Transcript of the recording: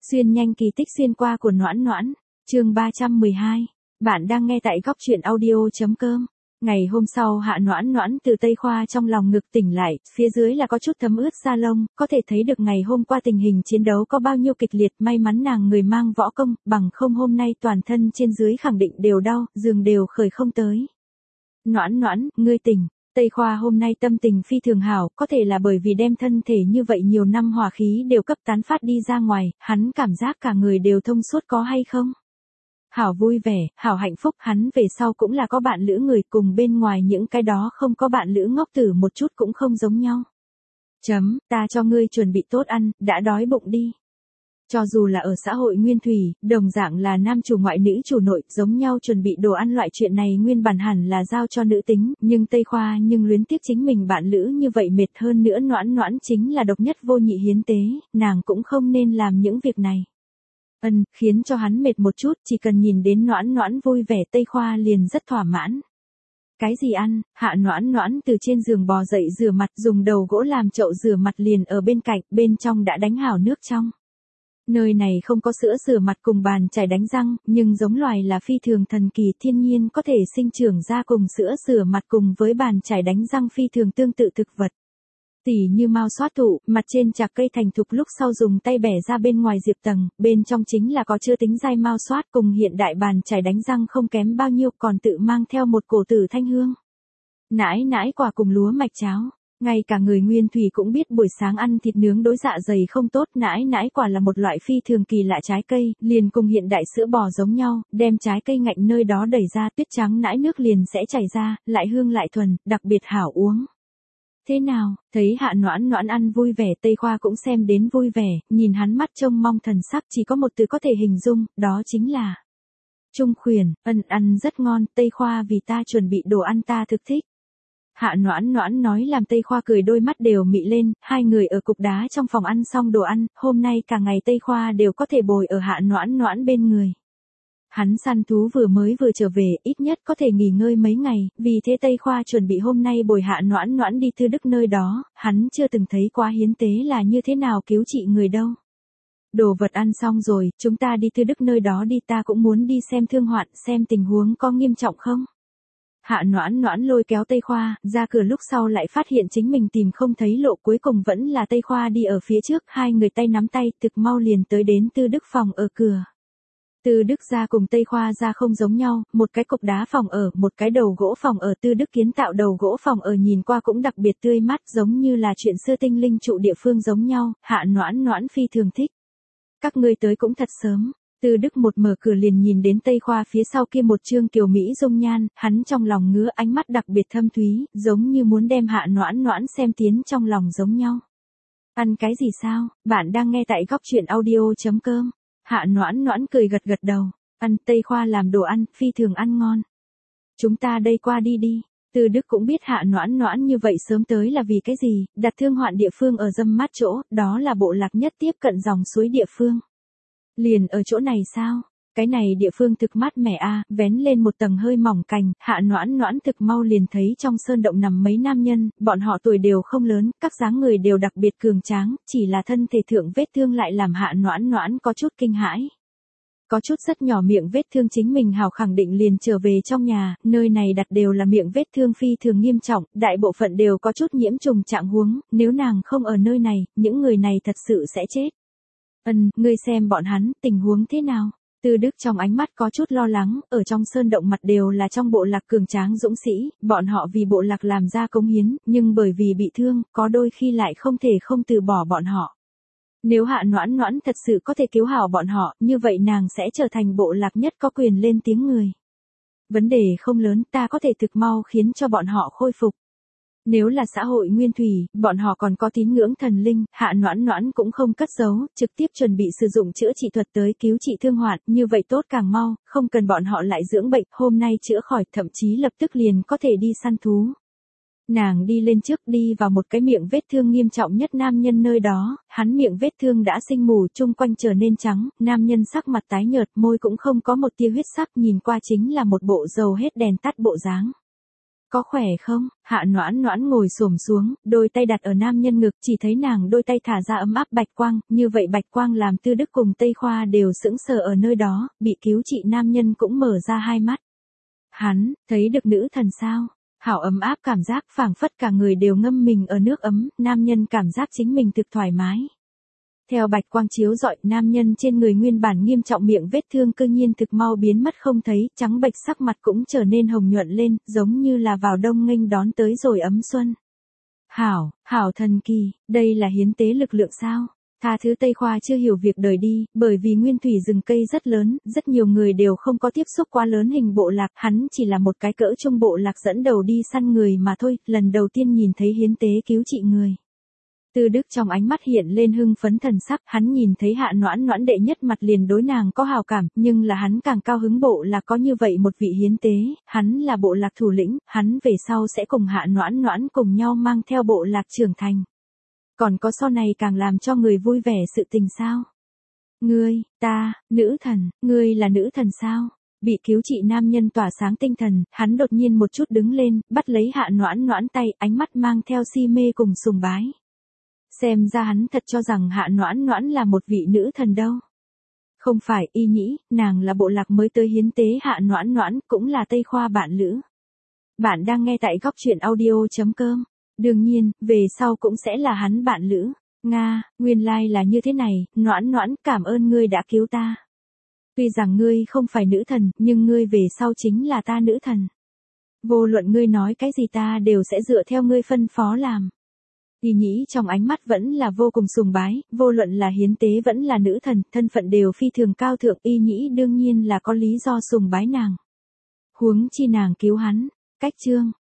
Xuyên nhanh kỳ tích xuyên qua của Noãn Noãn, chương 312. Bạn đang nghe tại góc truyện audio.com. Ngày hôm sau Hạ Noãn Noãn từ Tây Khoa trong lòng ngực tỉnh lại, phía dưới là có chút thấm ướt da lông, có thể thấy được ngày hôm qua tình hình chiến đấu có bao nhiêu kịch liệt, may mắn nàng người mang võ công, bằng không hôm nay toàn thân trên dưới khẳng định đều đau, giường đều khởi không tới. Noãn Noãn, ngươi tỉnh. Tây Khoa hôm nay tâm tình phi thường hảo, có thể là bởi vì đem thân thể như vậy nhiều năm hỏa khí đều cấp tán phát đi ra ngoài, hắn cảm giác cả người đều thông suốt có hay không? Hảo vui vẻ, hảo hạnh phúc, hắn về sau cũng là có bạn lữ người cùng bên ngoài những cái đó không có bạn lữ ngốc tử một chút cũng không giống nhau. Ta cho ngươi chuẩn bị tốt ăn, đã đói bụng đi. Cho dù là ở xã hội nguyên thủy, đồng dạng là nam chủ ngoại nữ chủ nội, giống nhau chuẩn bị đồ ăn loại chuyện này nguyên bản hẳn là giao cho nữ tính, nhưng Tây Khoa nhưng luyến tiếc chính mình bạn lữ như vậy mệt hơn nữa Noãn Noãn chính là độc nhất vô nhị hiến tế, nàng cũng không nên làm những việc này. Khiến cho hắn mệt một chút, chỉ cần nhìn đến Noãn Noãn vui vẻ Tây Khoa liền rất thỏa mãn. Cái gì ăn? Hạ Noãn Noãn từ trên giường bò dậy rửa mặt, dùng đầu gỗ làm chậu rửa mặt liền ở bên cạnh, bên trong đã đánh hảo nước trong. Nơi này không có sữa rửa mặt cùng bàn chải đánh răng, nhưng giống loài là phi thường thần kỳ thiên nhiên có thể sinh trưởng ra cùng sữa rửa mặt cùng với bàn chải đánh răng phi thường tương tự thực vật. Tỉ như mao xoát thụ, mặt trên chạc cây thành thục lúc sau dùng tay bẻ ra bên ngoài diệp tầng, bên trong chính là có chưa tính dai mao xoát cùng hiện đại bàn chải đánh răng không kém bao nhiêu còn tự mang theo một cổ tử thanh hương. Nãi nãi quả cùng lúa mạch cháo. Ngay cả người nguyên thủy cũng biết buổi sáng ăn thịt nướng đối dạ dày không tốt, nãi nãi quả là một loại phi thường kỳ lạ trái cây, liền cùng hiện đại sữa bò giống nhau, đem trái cây ngạnh nơi đó đẩy ra tuyết trắng nãi nước liền sẽ chảy ra, lại hương lại thuần, đặc biệt hảo uống. Thế nào, thấy Hạ Noãn Noãn ăn vui vẻ Tây Khoa cũng xem đến vui vẻ, nhìn hắn mắt trông mong thần sắc chỉ có một từ có thể hình dung, đó chính là Trung Khuyển, ăn rất ngon, Tây Khoa vì ta chuẩn bị đồ ăn ta thực thích. Hạ Noãn Noãn nói làm Tây Khoa cười đôi mắt đều mị lên, hai người ở cục đá trong phòng ăn xong đồ ăn, hôm nay cả ngày Tây Khoa đều có thể bồi ở Hạ Noãn Noãn bên người. Hắn săn thú vừa trở về, ít nhất có thể nghỉ ngơi mấy ngày, vì thế Tây Khoa chuẩn bị hôm nay bồi Hạ Noãn Noãn đi Tư Đức nơi đó, hắn chưa từng thấy qua hiến tế là như thế nào cứu trị người đâu. Đồ vật ăn xong rồi, chúng ta đi Tư Đức nơi đó đi, ta cũng muốn đi xem thương hoạn, xem tình huống có nghiêm trọng không. Hạ Noãn Noãn lôi kéo Tây Khoa, ra cửa lúc sau lại phát hiện chính mình tìm không thấy lộ, cuối cùng vẫn là Tây Khoa đi ở phía trước, hai người tay nắm tay, thực mau liền tới đến Tư Đức phòng ở cửa. Tư Đức gia cùng Tây Khoa gia không giống nhau, một cái cục đá phòng ở, một cái đầu gỗ phòng ở. Tư Đức kiến tạo đầu gỗ phòng ở nhìn qua cũng đặc biệt tươi mát, giống như là chuyện xưa tinh linh trụ địa phương giống nhau, Hạ Noãn Noãn phi thường thích. Các ngươi tới cũng thật sớm. Tư Đức một mở cửa liền nhìn đến Tây Khoa phía sau kia một trương kiều mỹ dung nhan, hắn trong lòng ngứa, ánh mắt đặc biệt thâm thúy, giống như muốn đem Hạ Noãn Noãn xem tiến trong lòng giống nhau. Ăn cái gì sao? Bạn đang nghe tại góc truyện audio.com. Hạ Noãn Noãn cười gật gật đầu. Tây Khoa làm đồ ăn, phi thường ăn ngon. Chúng ta đây qua đi đi. Tư Đức cũng biết Hạ Noãn Noãn như vậy sớm tới là vì cái gì, đặt thương hoạn địa phương ở dâm mát chỗ, đó là bộ lạc nhất tiếp cận dòng suối địa phương. Liền ở chỗ này sao? Cái này địa phương thực mát mẻ vén lên một tầng hơi mỏng cành, Hạ Noãn Noãn thực mau liền thấy trong sơn động nằm mấy nam nhân, bọn họ tuổi đều không lớn, các dáng người đều đặc biệt cường tráng, chỉ là thân thể thượng vết thương lại làm Hạ Noãn Noãn có chút kinh hãi. Có chút rất nhỏ miệng vết thương chính mình hào khẳng định liền trở về trong nhà, nơi này đặt đều là miệng vết thương phi thường nghiêm trọng, đại bộ phận đều có chút nhiễm trùng trạng huống, nếu nàng không ở nơi này, những người này thật sự sẽ chết. Ngươi xem bọn hắn, tình huống thế nào? Tư Đức trong ánh mắt có chút lo lắng, ở trong sơn động mặt đều là trong bộ lạc cường tráng dũng sĩ, bọn họ vì bộ lạc làm ra cống hiến, nhưng bởi vì bị thương, có đôi khi lại không thể không từ bỏ bọn họ. Nếu Hạ Noãn Noãn thật sự có thể cứu hảo bọn họ, như vậy nàng sẽ trở thành bộ lạc nhất có quyền lên tiếng người. Vấn đề không lớn, ta có thể thực mau khiến cho bọn họ khôi phục. Nếu là xã hội nguyên thủy, bọn họ còn có tín ngưỡng thần linh, Hạ Noãn Noãn cũng không cất giấu, trực tiếp chuẩn bị sử dụng chữa trị thuật tới cứu trị thương hoạn, như vậy tốt càng mau, không cần bọn họ lại dưỡng bệnh, hôm nay chữa khỏi, thậm chí lập tức liền có thể đi săn thú. Nàng đi lên trước đi vào một cái miệng vết thương nghiêm trọng nhất nam nhân nơi đó, hắn miệng vết thương đã sinh mù chung quanh trở nên trắng, nam nhân sắc mặt tái nhợt, môi cũng không có một tia huyết sắc, nhìn qua chính là một bộ dầu hết đèn tắt bộ dáng. có khỏe không? Hạ Noãn Noãn ngồi xổm xuống, đôi tay đặt ở nam nhân ngực, chỉ thấy nàng đôi tay thả ra ấm áp bạch quang, như vậy bạch quang làm Tư Đức cùng Tây Khoa đều sững sờ ở nơi đó, bị cứu trị nam nhân cũng mở ra hai mắt. Hắn, thấy được nữ thần sao? Hảo ấm áp cảm giác phảng phất cả người đều ngâm mình ở nước ấm, nam nhân cảm giác chính mình thực thoải mái. Theo bạch quang chiếu rọi, nam nhân trên người nguyên bản nghiêm trọng miệng vết thương cư nhiên thực mau biến mất không thấy, trắng bệch sắc mặt cũng trở nên hồng nhuận lên, giống như là vào đông nghênh đón tới rồi ấm xuân. Hảo thần kỳ, đây là hiến tế lực lượng sao? Tha thứ Tây Khoa chưa hiểu việc đời đi, bởi vì nguyên thủy rừng cây rất lớn, rất nhiều người đều không có tiếp xúc quá lớn hình bộ lạc, hắn chỉ là một cái cỡ trung bộ lạc dẫn đầu đi săn người mà thôi, lần đầu tiên nhìn thấy hiến tế cứu trị người. Tư Đức trong ánh mắt hiện lên hưng phấn thần sắc, hắn nhìn thấy Hạ Noãn Noãn đệ nhất mặt liền đối nàng có hào cảm, nhưng là hắn càng cao hứng bộ lạc có như vậy một vị hiến tế, hắn là bộ lạc thủ lĩnh, hắn về sau sẽ cùng Hạ Noãn Noãn cùng nhau mang theo bộ lạc trưởng thành. Còn có sau này càng làm cho người vui vẻ sự tình sao? Nữ thần, ngươi là nữ thần sao? Bị cứu trị nam nhân tỏa sáng tinh thần, hắn đột nhiên một chút đứng lên, bắt lấy Hạ Noãn Noãn tay, ánh mắt mang theo si mê cùng sùng bái. Xem ra hắn thật cho rằng Hạ Noãn Noãn là một vị nữ thần đâu. Không phải, y nghĩ, nàng là bộ lạc mới tới hiến tế Hạ Noãn Noãn, cũng là Tây Khoa bạn lữ. Bạn đang nghe tại góc truyện audio.com. Đương nhiên, về sau cũng sẽ là hắn bạn lữ. Nga, nguyên lai là như thế này, Noãn Noãn, cảm ơn ngươi đã cứu ta. Tuy rằng ngươi không phải nữ thần, nhưng ngươi về sau chính là ta nữ thần. Vô luận ngươi nói cái gì ta đều sẽ dựa theo ngươi phân phó làm. Y nhĩ trong ánh mắt vẫn là vô cùng sùng bái, vô luận là hiến tế vẫn là nữ thần, thân phận đều phi thường cao thượng, y nhĩ đương nhiên là có lý do sùng bái nàng. Huống chi nàng cứu hắn. Cách chương